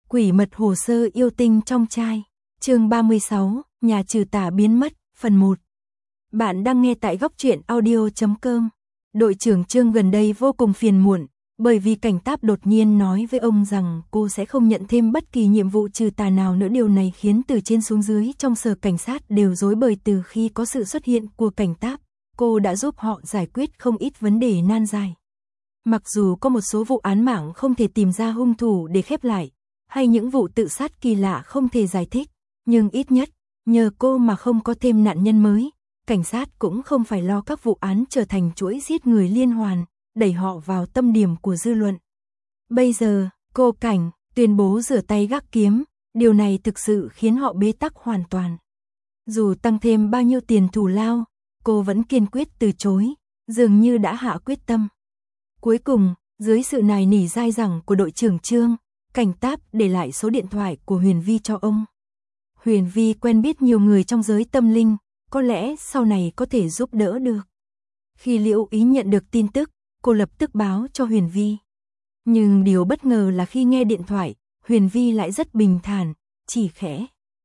Quỷ mật hồ sơ yêu tinh trong trai. Chương 36, nhà trừ tà biến mất, phần 1. Bạn đang nghe tại góc truyện audio.com. Đội trưởng Trương gần đây vô cùng phiền muộn, bởi vì cảnh táp đột nhiên nói với ông rằng cô sẽ không nhận thêm bất kỳ nhiệm vụ trừ tà nào nữa. Điều này khiến từ trên xuống dưới trong sở cảnh sát đều rối bời. Từ khi có sự xuất hiện của cảnh táp, cô đã giúp họ giải quyết không ít vấn đề nan giải. Mặc dù có một số vụ án mạng không thể tìm ra hung thủ để khép lại, hay những vụ tự sát kỳ lạ không thể giải thích, nhưng ít nhất, nhờ cô mà không có thêm nạn nhân mới, cảnh sát cũng không phải lo các vụ án trở thành chuỗi giết người liên hoàn, đẩy họ vào tâm điểm của dư luận. Bây giờ, cô Cảnh tuyên bố rửa tay gác kiếm, điều này thực sự khiến họ bế tắc hoàn toàn. Dù tăng thêm bao nhiêu tiền thù lao, cô vẫn kiên quyết từ chối, dường như đã hạ quyết tâm. Cuối cùng, dưới sự nài nỉ dai dẳng của đội trưởng Trương, cảnh táp để lại số điện thoại của Huyền Vi cho ông. Huyền Vi quen biết nhiều người trong giới tâm linh, có lẽ sau này có thể giúp đỡ được. Khi Liễu Ý nhận được tin tức, cô lập tức báo cho Huyền Vi. Nhưng điều bất ngờ là khi nghe điện thoại, Huyền Vi lại rất bình thản, chỉ khẽ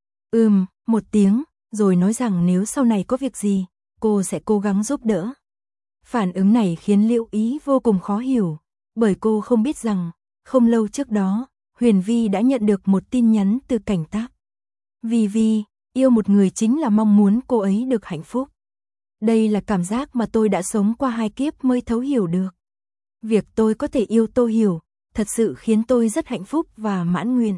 một tiếng, rồi nói rằng nếu sau này có việc gì, cô sẽ cố gắng giúp đỡ. Phản ứng này khiến Liễu Ý vô cùng khó hiểu, bởi cô không biết rằng, không lâu trước đó, Huyền Vi đã nhận được một tin nhắn từ cảnh táp. Vi, yêu một người chính là mong muốn cô ấy được hạnh phúc. Đây là cảm giác mà tôi đã sống qua 2 kiếp mới thấu hiểu được. Việc tôi có thể yêu Tô Hiểu, thật sự khiến tôi rất hạnh phúc và mãn nguyện.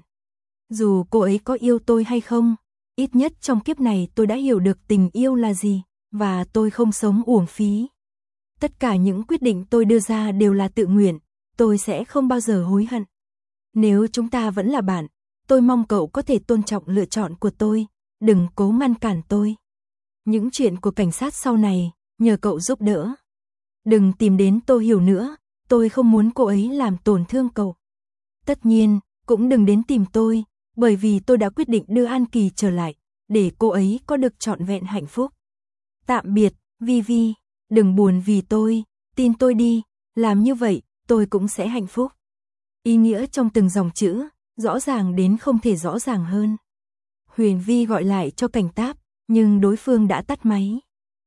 Dù cô ấy có yêu tôi hay không, ít nhất trong kiếp này tôi đã hiểu được tình yêu là gì, và tôi không sống uổng phí. Tất cả những quyết định tôi đưa ra đều là tự nguyện, tôi sẽ không bao giờ hối hận. Nếu chúng ta vẫn là bạn, tôi mong cậu có thể tôn trọng lựa chọn của tôi, đừng cố ngăn cản tôi. Những chuyện của cảnh sát sau này, nhờ cậu giúp đỡ. Đừng tìm đến Tô Hiểu nữa, tôi không muốn cô ấy làm tổn thương cậu. Tất nhiên, cũng đừng đến tìm tôi, bởi vì tôi đã quyết định đưa An Kỳ trở lại, để cô ấy có được trọn vẹn hạnh phúc. Tạm biệt, Vi, đừng buồn vì tôi, tin tôi đi, làm như vậy, tôi cũng sẽ hạnh phúc. Ý nghĩa trong từng dòng chữ, rõ ràng đến không thể rõ ràng hơn. Huyền Vi gọi lại cho cảnh táp, nhưng đối phương đã tắt máy.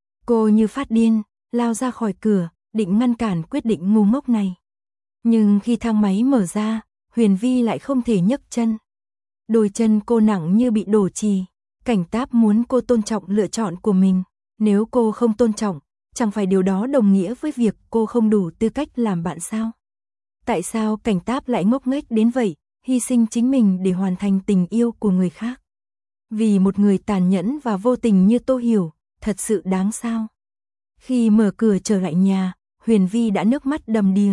Cô như phát điên, lao ra khỏi cửa, định ngăn cản quyết định ngu ngốc này. Nhưng khi thang máy mở ra, Huyền Vi lại không thể nhấc chân. Đôi chân cô nặng như bị đổ chì, cảnh táp muốn cô tôn trọng lựa chọn của mình. Nếu cô không tôn trọng, chẳng phải điều đó đồng nghĩa với việc cô không đủ tư cách làm bạn sao? Tại sao cảnh táp lại ngốc nghếch đến vậy, hy sinh chính mình để hoàn thành tình yêu của người khác? Vì một người tàn nhẫn và vô tình như Tô Hiểu, thật sự đáng sao? Khi mở cửa trở lại nhà, Huyền Vi đã nước mắt đầm đìa.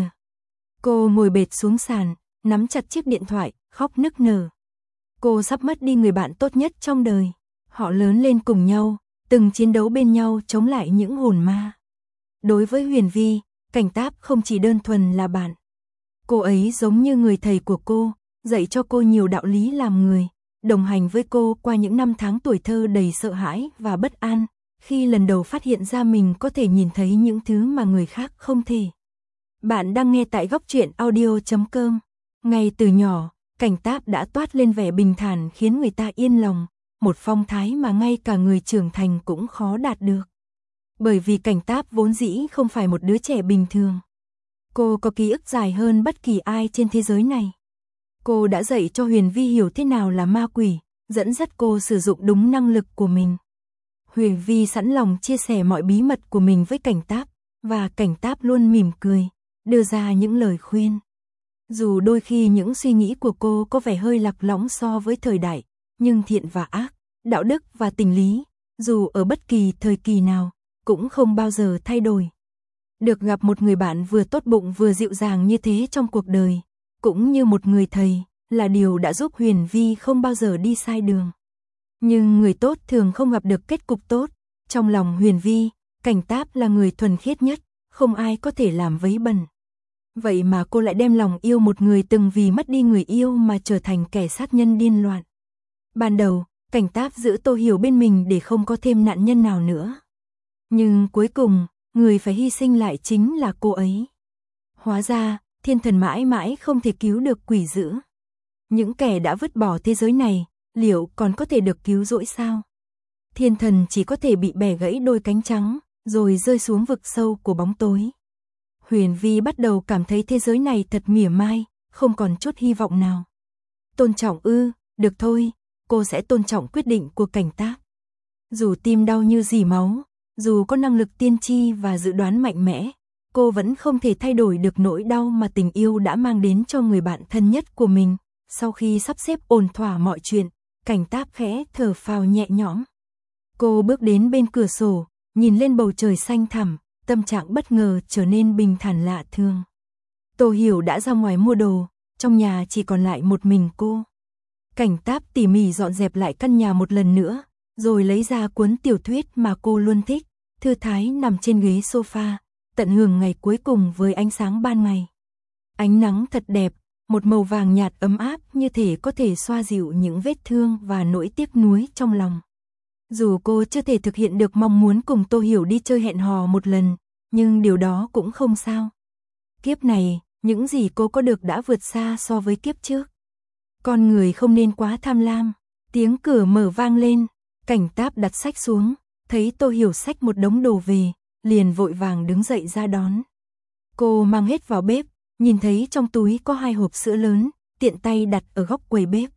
Cô ngồi bệt xuống sàn, nắm chặt chiếc điện thoại, khóc nức nở. Cô sắp mất đi người bạn tốt nhất trong đời. Họ lớn lên cùng nhau, từng chiến đấu bên nhau chống lại những hồn ma. Đối với Huyền Vi, cảnh táp không chỉ đơn thuần là bạn. Cô ấy giống như người thầy của cô, dạy cho cô nhiều đạo lý làm người, đồng hành với cô qua những năm tháng tuổi thơ đầy sợ hãi và bất an, khi lần đầu phát hiện ra mình có thể nhìn thấy những thứ mà người khác không thể. Bạn đang nghe tại góc truyện audio.com. Ngay từ nhỏ, cảnh táp đã toát lên vẻ bình thản khiến người ta yên lòng, một phong thái mà ngay cả người trưởng thành cũng khó đạt được. Bởi vì cảnh táp vốn dĩ không phải một đứa trẻ bình thường. Cô có ký ức dài hơn bất kỳ ai trên thế giới này. Cô đã dạy cho Huyền Vi hiểu thế nào là ma quỷ, dẫn dắt cô sử dụng đúng năng lực của mình. Huyền Vi sẵn lòng chia sẻ mọi bí mật của mình với cảnh táp, và cảnh táp luôn mỉm cười, đưa ra những lời khuyên. Dù đôi khi những suy nghĩ của cô có vẻ hơi lạc lõng so với thời đại, nhưng thiện và ác, đạo đức và tình lý, dù ở bất kỳ thời kỳ nào, cũng không bao giờ thay đổi. Được gặp một người bạn vừa tốt bụng vừa dịu dàng như thế trong cuộc đời, cũng như một người thầy, là điều đã giúp Huyền Vi không bao giờ đi sai đường. Nhưng người tốt thường không gặp được kết cục tốt. Trong lòng Huyền Vi, cảnh táp là người thuần khiết nhất, không ai có thể làm vấy bẩn. Vậy mà cô lại đem lòng yêu một người từng vì mất đi người yêu mà trở thành kẻ sát nhân điên loạn. Ban đầu, cảnh táp giữ Tô Hiểu bên mình để không có thêm nạn nhân nào nữa. Nhưng cuối cùng, người phải hy sinh lại chính là cô ấy. Hóa ra, thiên thần mãi mãi không thể cứu được quỷ dữ. Những kẻ đã vứt bỏ thế giới này, liệu còn có thể được cứu rỗi sao? Thiên thần chỉ có thể bị bẻ gãy đôi cánh trắng, rồi rơi xuống vực sâu của bóng tối. Huyền Vi bắt đầu cảm thấy thế giới này thật mỉa mai, không còn chút hy vọng nào. Tôn trọng ư, được thôi, cô sẽ tôn trọng quyết định của Cảnh Tác. Dù tim đau như rỉ máu, dù có năng lực tiên tri và dự đoán mạnh mẽ, cô vẫn không thể thay đổi được nỗi đau mà tình yêu đã mang đến cho người bạn thân nhất của mình. Sau khi sắp xếp ổn thỏa mọi chuyện, Cảnh Tác khẽ thở phào nhẹ nhõm. Cô bước đến bên cửa sổ, nhìn lên bầu trời xanh thẳm, tâm trạng bất ngờ trở nên bình thản lạ thường. Tô Hiểu đã ra ngoài mua đồ, trong nhà chỉ còn lại một mình cô. Cảnh Tác tỉ mỉ dọn dẹp lại căn nhà một lần nữa, rồi lấy ra cuốn tiểu thuyết mà cô luôn thích, thư thái nằm trên ghế sofa, tận hưởng ngày cuối cùng với ánh sáng ban ngày. Ánh nắng thật đẹp, một màu vàng nhạt ấm áp như thể có thể xoa dịu những vết thương và nỗi tiếc nuối trong lòng. Dù cô chưa thể thực hiện được mong muốn cùng Tô Hiểu đi chơi hẹn hò một lần, nhưng điều đó cũng không sao. Kiếp này, những gì cô có được đã vượt xa so với kiếp trước. Con người không nên quá tham lam. Tiếng cửa mở vang lên, Cảnh Tác đặt sách xuống, thấy Tô Hiểu xách một đống đồ về, liền vội vàng đứng dậy ra đón. Cô mang hết vào bếp, nhìn thấy trong túi có 2 hộp sữa lớn, tiện tay đặt ở góc quầy bếp.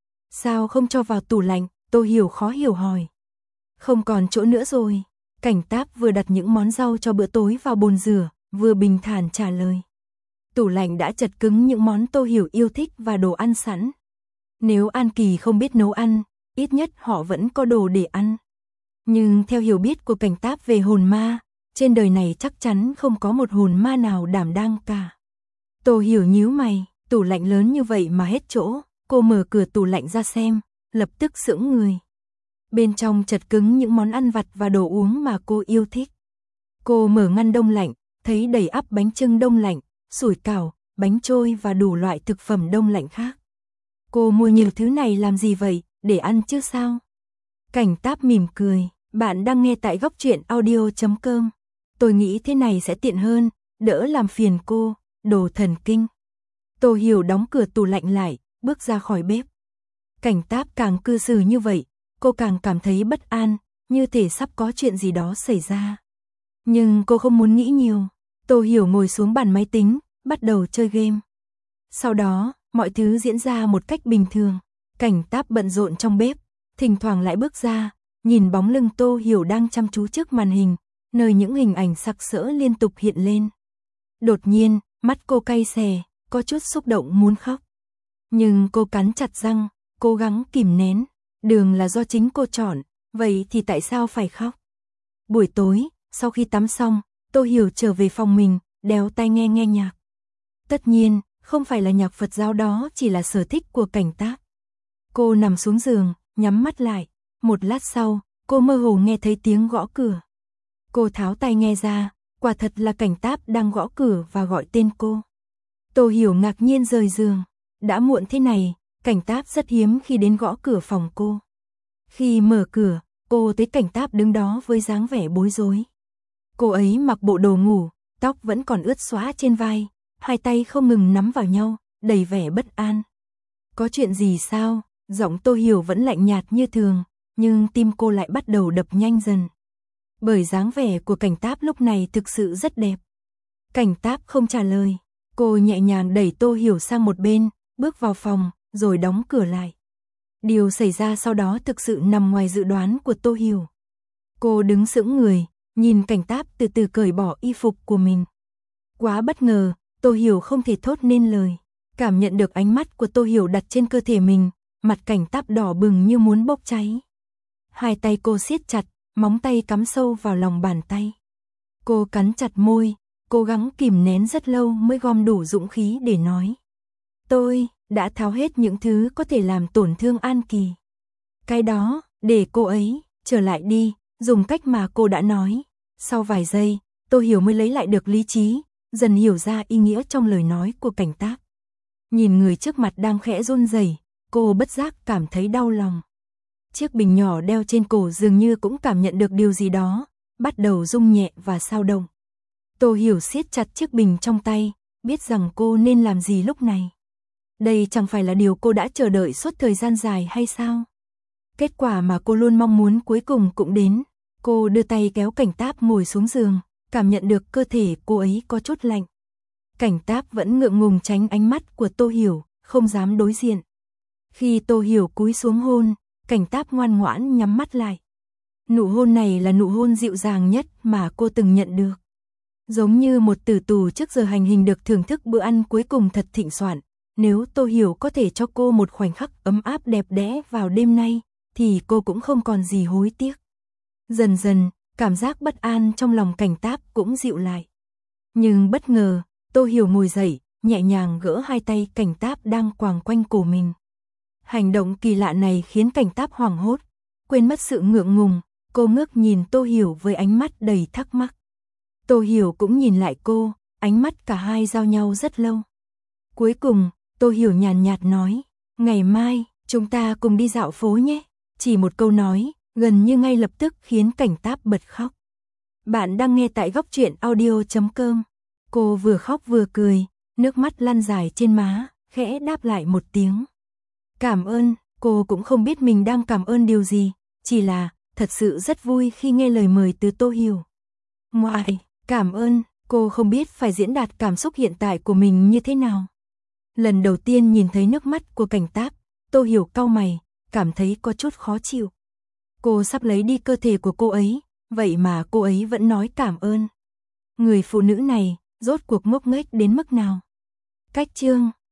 Sao không cho vào tủ lạnh? Tô Hiểu khó hiểu hỏi. Không còn chỗ nữa rồi. Cảnh Tác vừa đặt những món rau cho bữa tối vào bồn rửa, vừa bình thản trả lời. Tủ lạnh đã chật cứng những món Tô Hiểu yêu thích và đồ ăn sẵn. Nếu An Kỳ không biết nấu ăn, ít nhất họ vẫn có đồ để ăn. Nhưng theo hiểu biết của Cảnh Tác về hồn ma, trên đời này chắc chắn không có một hồn ma nào đảm đang cả. Tô Hiểu nhíu mày, tủ lạnh lớn như vậy mà hết chỗ, cô mở cửa tủ lạnh ra xem, lập tức sững người. Bên trong chật cứng những món ăn vặt và đồ uống mà cô yêu thích. Cô mở ngăn đông lạnh, thấy đầy ắp bánh chưng đông lạnh, sủi cảo, bánh trôi và đủ loại thực phẩm đông lạnh khác. Cô mua nhiều thứ này làm gì vậy, để ăn chứ sao? Cảnh Tác mỉm cười, bạn đang nghe tại góc truyện audio.com. Tôi nghĩ thế này sẽ tiện hơn, đỡ làm phiền cô, đồ thần kinh. Tô Hiểu đóng cửa tủ lạnh lại, bước ra khỏi bếp. Cảnh Tác càng cư xử như vậy, cô càng cảm thấy bất an, như thể sắp có chuyện gì đó xảy ra. Nhưng cô không muốn nghĩ nhiều. Tô Hiểu ngồi xuống bàn máy tính, bắt đầu chơi game. Sau đó, mọi thứ diễn ra một cách bình thường. Cảnh Tác bận rộn trong bếp, thỉnh thoảng lại bước ra, nhìn bóng lưng Tô Hiểu đang chăm chú trước màn hình, nơi những hình ảnh sặc sỡ liên tục hiện lên. Đột nhiên, mắt cô cay xè, có chút xúc động muốn khóc. Nhưng cô cắn chặt răng, cố gắng kìm nén. Đường là do chính cô chọn, vậy thì tại sao phải khóc? Buổi tối, sau khi tắm xong, Tô Hiểu trở về phòng mình, đeo tai nghe nghe nhạc. Tất nhiên, không phải là nhạc Phật giáo, đó chỉ là sở thích của Cảnh Tác. Cô nằm xuống giường, nhắm mắt lại. Một lát sau, cô mơ hồ nghe thấy tiếng gõ cửa. Cô tháo tai nghe ra, quả thật là Cảnh Tác đang gõ cửa và gọi tên cô. Tô Hiểu ngạc nhiên rời giường. Đã muộn thế này, Cảnh Tác rất hiếm khi đến gõ cửa phòng cô. Khi mở cửa, cô thấy Cảnh Tác đứng đó với dáng vẻ bối rối. Cô ấy mặc bộ đồ ngủ, tóc vẫn còn ướt xóa trên vai, hai tay không ngừng nắm vào nhau, đầy vẻ bất an. Có chuyện gì sao? Giọng Tô Hiểu vẫn lạnh nhạt như thường, nhưng tim cô lại bắt đầu đập nhanh dần. Bởi dáng vẻ của Cảnh Tác lúc này thực sự rất đẹp. Cảnh Tác không trả lời, cô nhẹ nhàng đẩy Tô Hiểu sang một bên, bước vào phòng, rồi đóng cửa lại. Điều xảy ra sau đó thực sự nằm ngoài dự đoán của Tô Hiểu. Cô đứng sững người, nhìn Cảnh Tác từ từ cởi bỏ y phục của mình. Quá bất ngờ, Tô Hiểu không thể thốt nên lời. Cảm nhận được ánh mắt của Tô Hiểu đặt trên cơ thể mình, mặt Cảnh Tác đỏ bừng như muốn bốc cháy. Hai tay cô siết chặt, móng tay cắm sâu vào lòng bàn tay. Cô cắn chặt môi, cố gắng kìm nén rất lâu mới gom đủ dũng khí để nói. Tôi đã tháo hết những thứ có thể làm tổn thương An Kỳ. Cái đó, để cô ấy trở lại đi, dùng cách mà cô đã nói. Sau vài giây, Tô Hiểu mới lấy lại được lý trí, dần hiểu ra ý nghĩa trong lời nói của Cảnh Tác. Nhìn người trước mặt đang khẽ run rẩy, cô bất giác cảm thấy đau lòng. Chiếc bình nhỏ đeo trên cổ dường như cũng cảm nhận được điều gì đó, bắt đầu rung nhẹ và xao động. Tô Hiểu siết chặt chiếc bình trong tay, biết rằng cô nên làm gì lúc này. Đây chẳng phải là điều cô đã chờ đợi suốt thời gian dài hay sao? Kết quả mà cô luôn mong muốn cuối cùng cũng đến. Cô đưa tay kéo Cảnh Táp ngồi xuống giường, cảm nhận được cơ thể cô ấy có chút lạnh. Cảnh Táp vẫn ngượng ngùng tránh ánh mắt của Tô Hiểu, không dám đối diện. Khi Tô Hiểu cúi xuống hôn, Cảnh Táp ngoan ngoãn nhắm mắt lại. Nụ hôn này là nụ hôn dịu dàng nhất mà cô từng nhận được. Giống như một tử tù trước giờ hành hình được thưởng thức bữa ăn cuối cùng thật thịnh soạn. Nếu Tô Hiểu có thể cho cô một khoảnh khắc ấm áp đẹp đẽ vào đêm nay, thì cô cũng không còn gì hối tiếc. Dần dần, cảm giác bất an trong lòng Cảnh Táp cũng dịu lại. Nhưng bất ngờ, Tô Hiểu ngồi dậy, nhẹ nhàng gỡ hai tay Cảnh Táp đang quàng quanh cổ mình. Hành động kỳ lạ này khiến Cảnh Táp hoảng hốt, quên mất sự ngượng ngùng, cô ngước nhìn Tô Hiểu với ánh mắt đầy thắc mắc. Tô Hiểu cũng nhìn lại cô, ánh mắt cả hai giao nhau rất lâu. Cuối cùng, Tô Hiểu nhàn nhạt nói, ngày mai, chúng ta cùng đi dạo phố nhé. Chỉ một câu nói, gần như ngay lập tức khiến Cảnh Táp bật khóc. Bạn đang nghe tại góc truyện audio.com. Cô vừa khóc vừa cười, nước mắt lăn dài trên má, khẽ đáp lại một tiếng. Cảm ơn, cô cũng không biết mình đang cảm ơn điều gì, chỉ là thật sự rất vui khi nghe lời mời từ Tô Hiểu. Ngoài, cảm ơn, cô không biết phải diễn đạt cảm xúc hiện tại của mình như thế nào. Lần đầu tiên nhìn thấy nước mắt của Cảnh Táp, Tô Hiểu cau mày, cảm thấy có chút khó chịu. Cô sắp lấy đi cơ thể của cô ấy, vậy mà cô ấy vẫn nói cảm ơn. Người phụ nữ này, rốt cuộc ngốc nghếch đến mức nào? Cách chương